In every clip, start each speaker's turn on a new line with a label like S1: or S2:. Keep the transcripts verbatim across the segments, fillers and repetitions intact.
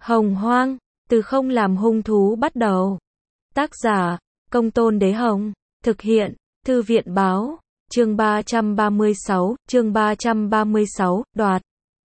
S1: Hồng Hoang, từ không làm hung thú bắt đầu. Tác giả, Công Tôn Đế Hồng. Thực hiện, Thư viện Báo. Chương ba trăm ba mươi sáu, chương ba trăm ba mươi sáu, đoạt.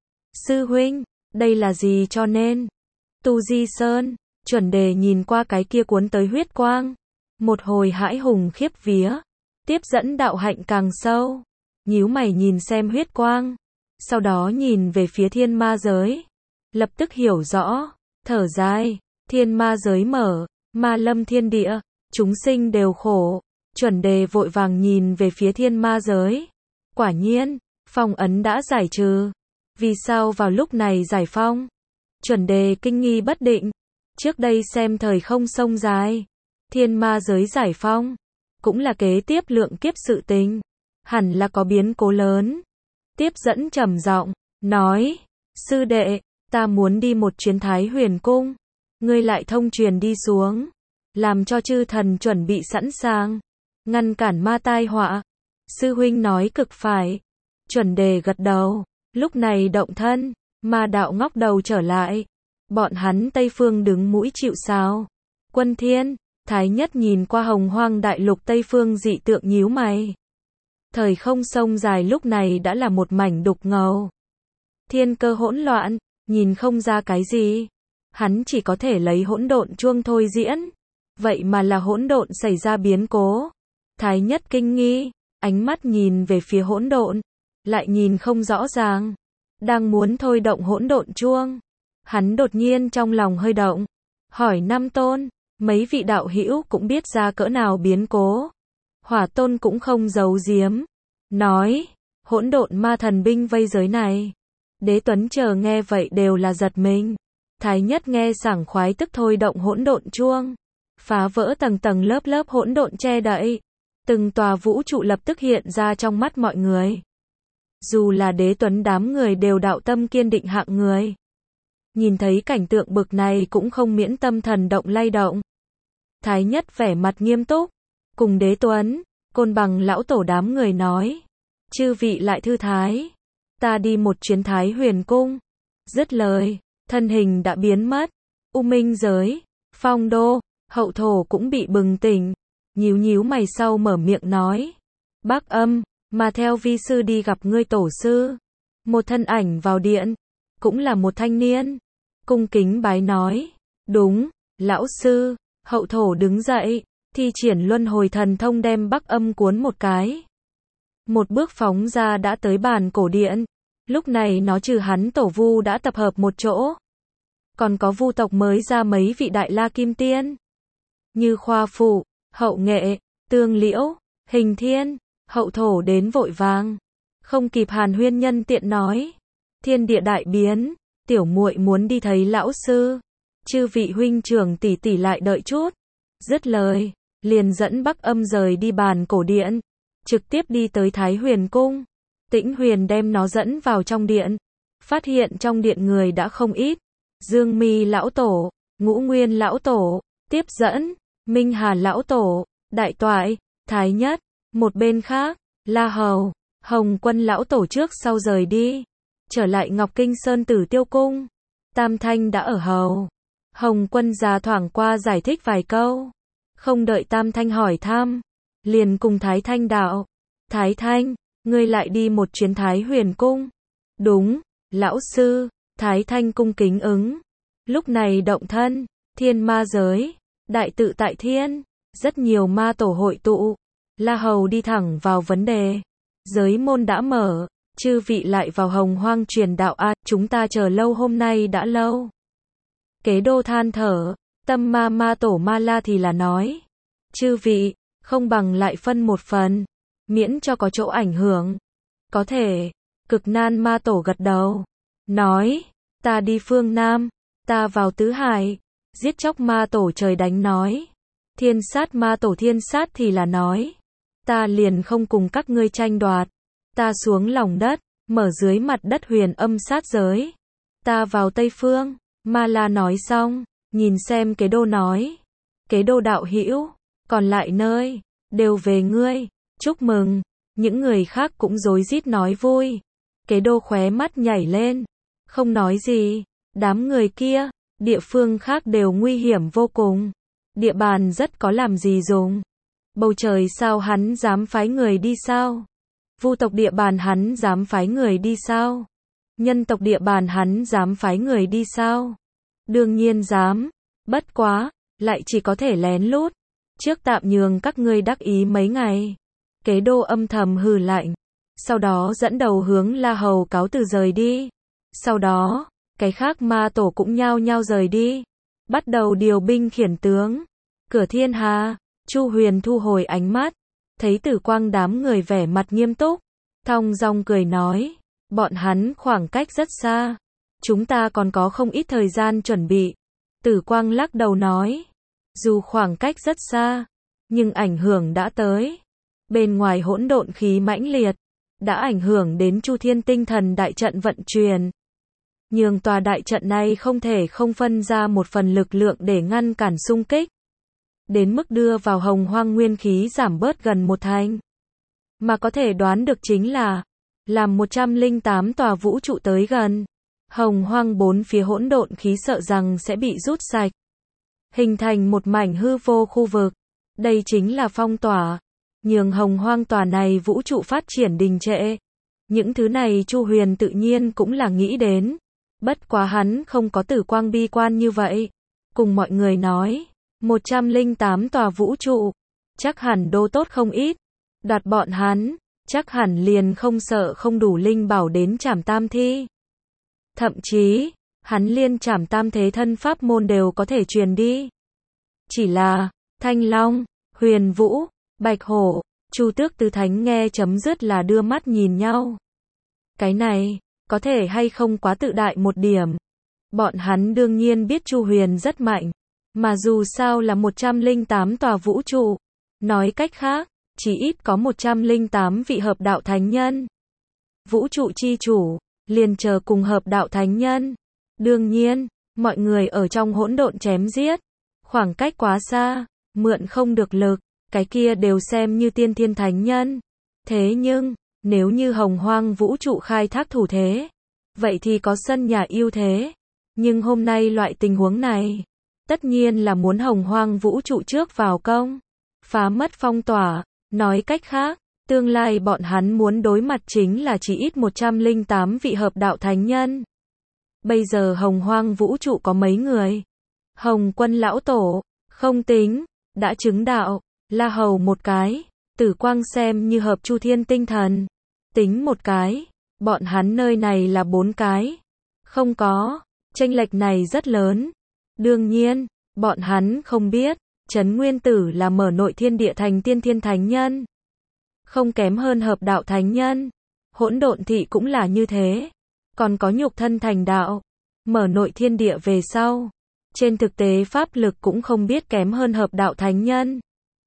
S1: Sư huynh, đây là gì cho nên? Tu Di Sơn, Chuẩn Đề nhìn qua cái kia cuốn tới huyết quang. Một hồi hãi hùng khiếp vía. Tiếp dẫn đạo hạnh càng sâu. Nhíu mày nhìn xem huyết quang. Sau đó nhìn về phía thiên ma giới. Lập tức hiểu rõ. Thở dài. Thiên ma giới mở. Ma lâm thiên địa. Chúng sinh đều khổ. Chuẩn Đề vội vàng nhìn về phía thiên ma giới. Quả nhiên, phong ấn đã giải trừ. Vì sao vào lúc này giải phong? Chuẩn Đề kinh nghi bất định. Trước đây xem thời không sông dài. Thiên ma giới giải phong. Cũng là kế tiếp lượng kiếp sự tình. Hẳn là có biến cố lớn. Tiếp dẫn trầm giọng nói. Sư đệ, ta muốn đi một chuyến Thái Huyền Cung. Ngươi lại thông truyền đi xuống. Làm cho chư thần chuẩn bị sẵn sàng. Ngăn cản ma tai họa. Sư huynh nói cực phải. Chuẩn Đề gật đầu. Lúc này động thân. Ma đạo ngóc đầu trở lại. Bọn hắn Tây Phương đứng mũi chịu sào. Quân Thiên, Thái Nhất nhìn qua hồng hoang đại lục Tây Phương dị tượng nhíu mày. Thời không sông dài lúc này đã là một mảnh đục ngầu. Thiên cơ hỗn loạn, nhìn không ra cái gì. Hắn chỉ có thể lấy hỗn độn chuông thôi diễn. Vậy mà là hỗn độn xảy ra biến cố. Thái Nhất kinh nghi, ánh mắt nhìn về phía hỗn độn, lại nhìn không rõ ràng. Đang muốn thôi động hỗn độn chuông. Hắn đột nhiên trong lòng hơi động. Hỏi Nam Tôn, mấy vị đạo hữu cũng biết ra cỡ nào biến cố. Hỏa Tôn cũng không giấu giếm. Nói, hỗn độn ma thần binh vây giới này. Đế Tuấn chờ nghe vậy đều là giật mình. Thái Nhất nghe sảng khoái tức thôi động hỗn độn chuông. Phá vỡ tầng tầng lớp lớp hỗn độn che đậy. Từng tòa vũ trụ lập tức hiện ra trong mắt mọi người. Dù là Đế Tuấn đám người đều đạo tâm kiên định hạng người. Nhìn thấy cảnh tượng bực này cũng không miễn tâm thần động lay động. Thái Nhất vẻ mặt nghiêm túc. Cùng Đế Tuấn, Côn Bằng lão tổ đám người nói. Chư vị lại thư thái. Ta đi một chuyến Thái Huyền Cung. Dứt lời, thân hình đã biến mất. U Minh giới, Phong Đô, Hậu Thổ cũng bị bừng tỉnh. Nhíu nhíu mày sau mở miệng nói. Bác Âm, mà theo vi sư đi gặp ngươi tổ sư. Một thân ảnh vào điện. Cũng là một thanh niên. Cung kính bái nói. Đúng, lão sư. Hậu Thổ đứng dậy. Thi triển luân hồi thần thông đem Bắc Âm cuốn một cái. Một bước phóng ra đã tới bàn cổ điện. Lúc này nó trừ hắn tổ vu đã tập hợp một chỗ. Còn có vu tộc mới ra mấy vị đại la kim tiên. Như Khoa Phụ, Hậu Nghệ, Tương Liễu, Hình Thiên. Hậu Thổ đến vội vàng. Không kịp hàn huyên nhân tiện nói. Thiên địa đại biến. Tiểu muội muốn đi thấy lão sư. Chư vị huynh trưởng tỷ tỷ lại đợi chút. Dứt lời, liền dẫn Bắc Âm rời đi bàn cổ điện. Trực tiếp đi tới Thái Huyền Cung. Tĩnh Huyền đem nó dẫn vào trong điện. Phát hiện trong điện người đã không ít. Dương Mi lão tổ, Ngũ Nguyên lão tổ, Tiếp dẫn, Minh Hà lão tổ, Đại Toại, Thái Nhất. Một bên khác, La Hầu, Hồng Quân lão tổ trước sau rời đi. Trở lại Ngọc Kinh Sơn Tử Tiêu Cung. Tam Thanh đã ở hầu. Hồng Quân già thoảng qua giải thích vài câu. Không đợi Tam Thanh hỏi thăm. Liền cùng Thái Thanh đạo. Thái Thanh, ngươi lại đi một chuyến Thái Huyền Cung. Đúng, lão sư. Thái Thanh cung kính ứng. Lúc này động thân, thiên ma giới, đại tự tại thiên. Rất nhiều ma tổ hội tụ. La Hầu đi thẳng vào vấn đề. Giới môn đã mở. Chư vị lại vào hồng hoang truyền đạo a, à, chúng ta chờ lâu hôm nay đã lâu. Kế Đô than thở. Tâm ma ma tổ Ma La thì là nói. Chư vị, không bằng lại phân một phần. Miễn cho có chỗ ảnh hưởng. Có thể. Cực Nan ma tổ gật đầu. Nói. Ta đi phương Nam. Ta vào tứ hải. Giết chóc ma tổ trời đánh nói. Thiên sát ma tổ thiên sát thì là nói. Ta liền không cùng các ngươi tranh đoạt. Ta xuống lòng đất. Mở dưới mặt đất huyền âm sát giới. Ta vào Tây Phương. Ma La nói xong. Nhìn xem Kế Đô nói. Kế Đô đạo hữu. Còn lại nơi. Đều về ngươi. Chúc mừng. Những người khác cũng rối rít nói vui. Kế Đô khóe mắt nhảy lên. Không nói gì. Đám người kia. địa phương khác đều nguy hiểm vô cùng. Địa bàn rất có làm gì dùng. Bầu trời sao hắn dám phái người đi sao? Vu tộc địa bàn hắn dám phái người đi sao? Nhân tộc địa bàn hắn dám phái người đi sao? Đương nhiên dám. Bất quá, lại chỉ có thể lén lút. Trước tạm nhường các ngươi đắc ý mấy ngày. Kế đô âm thầm hừ lạnh. Sau đó dẫn đầu hướng La Hầu cáo từ rời đi. Sau đó, cái khác ma tổ cũng nhao nhao rời đi. Bắt đầu điều binh khiển tướng. Cửa thiên hà, Chu Huyền thu hồi ánh mắt. Thấy Tử Quang đám người vẻ mặt nghiêm túc. Thong dong cười nói. Bọn hắn khoảng cách rất xa. Chúng ta còn có không ít thời gian chuẩn bị. Tử Quang lắc đầu nói. Dù khoảng cách rất xa, nhưng ảnh hưởng đã tới. Bên ngoài hỗn độn khí mãnh liệt, đã ảnh hưởng đến Chu Thiên tinh thần đại trận vận chuyển. Nhưng tòa đại trận này không thể không phân ra một phần lực lượng để ngăn cản xung kích. Đến mức đưa vào hồng hoang nguyên khí giảm bớt gần một thành. Mà có thể đoán được chính là, làm một trăm lẻ tám tòa vũ trụ tới gần. Hồng hoang bốn phía hỗn độn khí sợ rằng sẽ bị rút sạch. Hình thành một mảnh hư vô khu vực. Đây chính là phong tỏa. Nhường hồng hoang tòa này vũ trụ phát triển đình trệ. Những thứ này Chu Huyền tự nhiên cũng là nghĩ đến. Bất quá hắn không có Tử Quang bi quan như vậy. Cùng mọi người nói, một trăm lẻ tám tòa vũ trụ, chắc hẳn đô tốt không ít. Đoạt bọn hắn, chắc hẳn liền không sợ không đủ linh bảo đến trảm tam thi. Thậm chí, hắn liên trảm tam thế thân pháp môn đều có thể truyền đi. Chỉ là, Thanh Long, Huyền Vũ, Bạch Hổ, Chu Tước Tứ Thánh nghe chấm dứt là đưa mắt nhìn nhau. Cái này, có thể hay không quá tự đại một điểm. Bọn hắn đương nhiên biết Chu Huyền rất mạnh, mà dù sao là một trăm lẻ tám tòa vũ trụ. Nói cách khác, chỉ ít có một trăm lẻ tám vị hợp đạo thánh nhân. Vũ trụ chi chủ, liền chờ cùng hợp đạo thánh nhân. Đương nhiên, mọi người ở trong hỗn độn chém giết. Khoảng cách quá xa, mượn không được lực, cái kia đều xem như tiên thiên thánh nhân. Thế nhưng, nếu như hồng hoang vũ trụ khai thác thủ thế, vậy thì có sân nhà ưu thế. Nhưng hôm nay loại tình huống này, tất nhiên là muốn hồng hoang vũ trụ trước vào công, phá mất phong tỏa. Nói cách khác, tương lai bọn hắn muốn đối mặt chính là chỉ ít một trăm lẻ tám vị hợp đạo thánh nhân. Bây giờ hồng hoang vũ trụ có mấy người? Hồng Quân lão tổ, không tính, đã chứng đạo, La Hầu một cái, Tử Quang xem như hợp Chu Thiên tinh thần, tính một cái, bọn hắn nơi này là bốn cái. Không có, chênh lệch này rất lớn. Đương nhiên, bọn hắn không biết, Trấn Nguyên Tử là mở nội thiên địa thành tiên thiên thánh nhân. Không kém hơn hợp đạo thánh nhân. Hỗn độn thị cũng là như thế. Còn có nhục thân thành đạo, mở nội thiên địa về sau. Trên thực tế pháp lực cũng không biết kém hơn hợp đạo thánh nhân.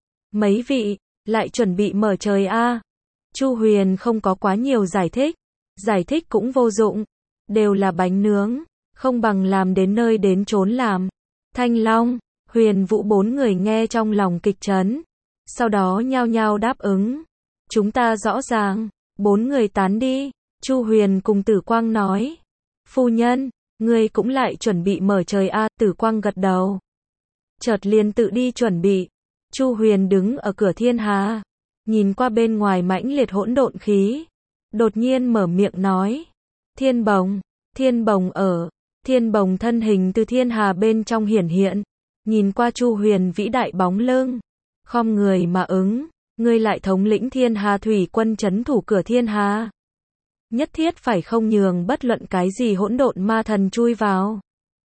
S1: Mấy vị, lại chuẩn bị mở trời a. Chu Huyền không có quá nhiều giải thích. Giải thích cũng vô dụng. Đều là bánh nướng. Không bằng làm đến nơi đến chốn làm. Thanh Long, Huyền Vũ bốn người nghe trong lòng kịch chấn. Sau đó nhao nhao đáp ứng. Chúng ta rõ ràng. Bốn người tán đi. Chu Huyền cùng Tử Quang nói. Phu nhân, ngươi cũng lại chuẩn bị mở trời a. Tử Quang gật đầu. Chợt liền tự đi chuẩn bị. Chu Huyền đứng ở cửa thiên hà, nhìn qua bên ngoài mãnh liệt hỗn độn khí. Đột nhiên mở miệng nói. Thiên bồng, thiên bồng ở. Thiên bồng thân hình từ thiên hà bên trong hiển hiện. Nhìn qua Chu Huyền vĩ đại bóng lưng. Khom người mà ứng. Ngươi lại thống lĩnh thiên hà thủy quân trấn thủ cửa thiên hà. Nhất thiết phải không nhường bất luận cái gì hỗn độn ma thần chui vào.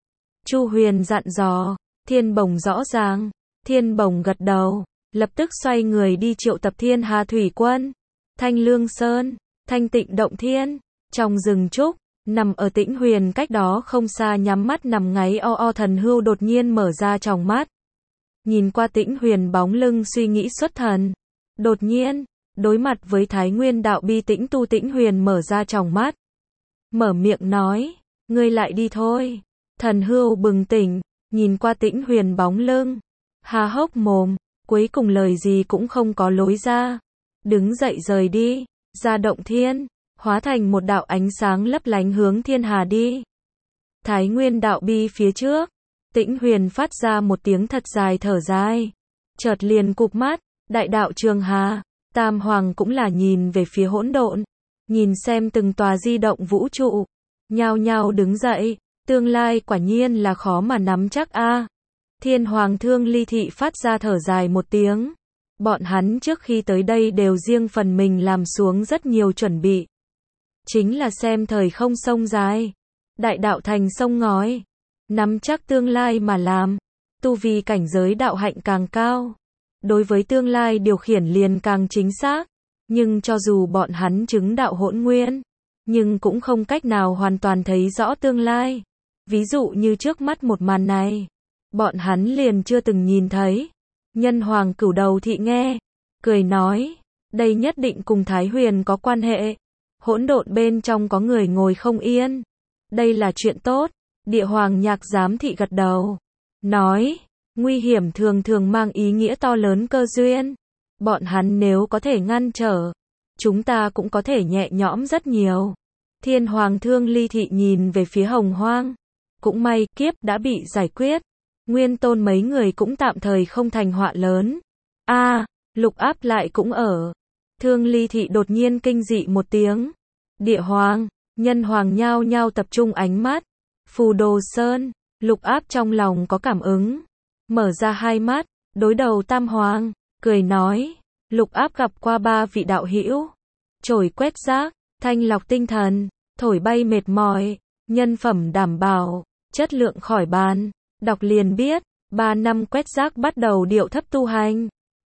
S1: Chu Huyền dặn dò. Thiên bồng rõ ràng. Thiên bồng gật đầu. Lập tức xoay người đi triệu tập thiên hà thủy quân. Thanh Lương Sơn, Thanh Tịnh Động Thiên. Trong rừng trúc, nằm ở Tĩnh Huyền cách đó không xa nhắm mắt nằm ngáy o o Thần Hưu đột nhiên mở ra tròng mắt. Nhìn qua Tĩnh Huyền bóng lưng suy nghĩ xuất thần. Đột nhiên, đối mặt với Thái Nguyên đạo bi tĩnh tu Tĩnh Huyền mở ra tròng mắt. Mở miệng nói, ngươi lại đi thôi. Thần Hưu bừng tỉnh, nhìn qua Tĩnh Huyền bóng lưng. Há hốc mồm, cuối cùng lời gì cũng không có lối ra. Đứng dậy rời đi, ra động thiên, hóa thành một đạo ánh sáng lấp lánh hướng thiên hà đi. Thái Nguyên đạo bi phía trước, Tĩnh Huyền phát ra một tiếng thật dài thở dài. Chợt liền cụp mắt, đại đạo Trường Hà, Tam Hoàng cũng là nhìn về phía hỗn độn. Nhìn xem từng tòa di động vũ trụ. Nhao nhao đứng dậy, tương lai quả nhiên là khó mà nắm chắc a. Thiên Hoàng Thương Ly Thị phát ra thở dài một tiếng. Bọn hắn trước khi tới đây đều riêng phần mình làm xuống rất nhiều chuẩn bị. Chính là xem thời không sông dài. Đại đạo thành sông ngói. Nắm chắc tương lai mà làm. Tu vi cảnh giới đạo hạnh càng cao. Đối với tương lai điều khiển liền càng chính xác. Nhưng cho dù bọn hắn chứng đạo hỗn nguyên. Nhưng cũng không cách nào hoàn toàn thấy rõ tương lai. Ví dụ như trước mắt một màn này. Bọn hắn liền chưa từng nhìn thấy. Nhân Hoàng Cửu Đầu Thị nghe. Cười nói. Đây nhất định cùng Thái Huyền có quan hệ. Hỗn độn bên trong có người ngồi không yên. Đây là chuyện tốt. Địa Hoàng Nhạc Giám Thị gật đầu. Nói. Nguy hiểm thường thường mang ý nghĩa to lớn cơ duyên. Bọn hắn nếu có thể ngăn trở. Chúng ta cũng có thể nhẹ nhõm rất nhiều. Thiên Hoàng Thương Ly Thị nhìn về phía Hồng Hoang. Cũng may kiếp đã bị giải quyết. Nguyên Tôn mấy người cũng tạm thời không thành họa lớn. A, à, Lục Áp lại cũng ở. Thương Ly Thị đột nhiên kinh dị một tiếng. Địa Hoàng, Nhân Hoàng nhao nhao tập trung ánh mắt. Phù Đồ Sơn, Lục Áp trong lòng có cảm ứng. Mở ra hai mắt, đối đầu Tam Hoàng, cười nói. Lục Áp gặp qua ba vị đạo hữu. Trổi quét rác, thanh lọc tinh thần, thổi bay mệt mỏi, nhân phẩm đảm bảo, chất lượng khỏi bàn. Đọc liền biết, ba năm quét rác bắt đầu điệu thấp tu hành.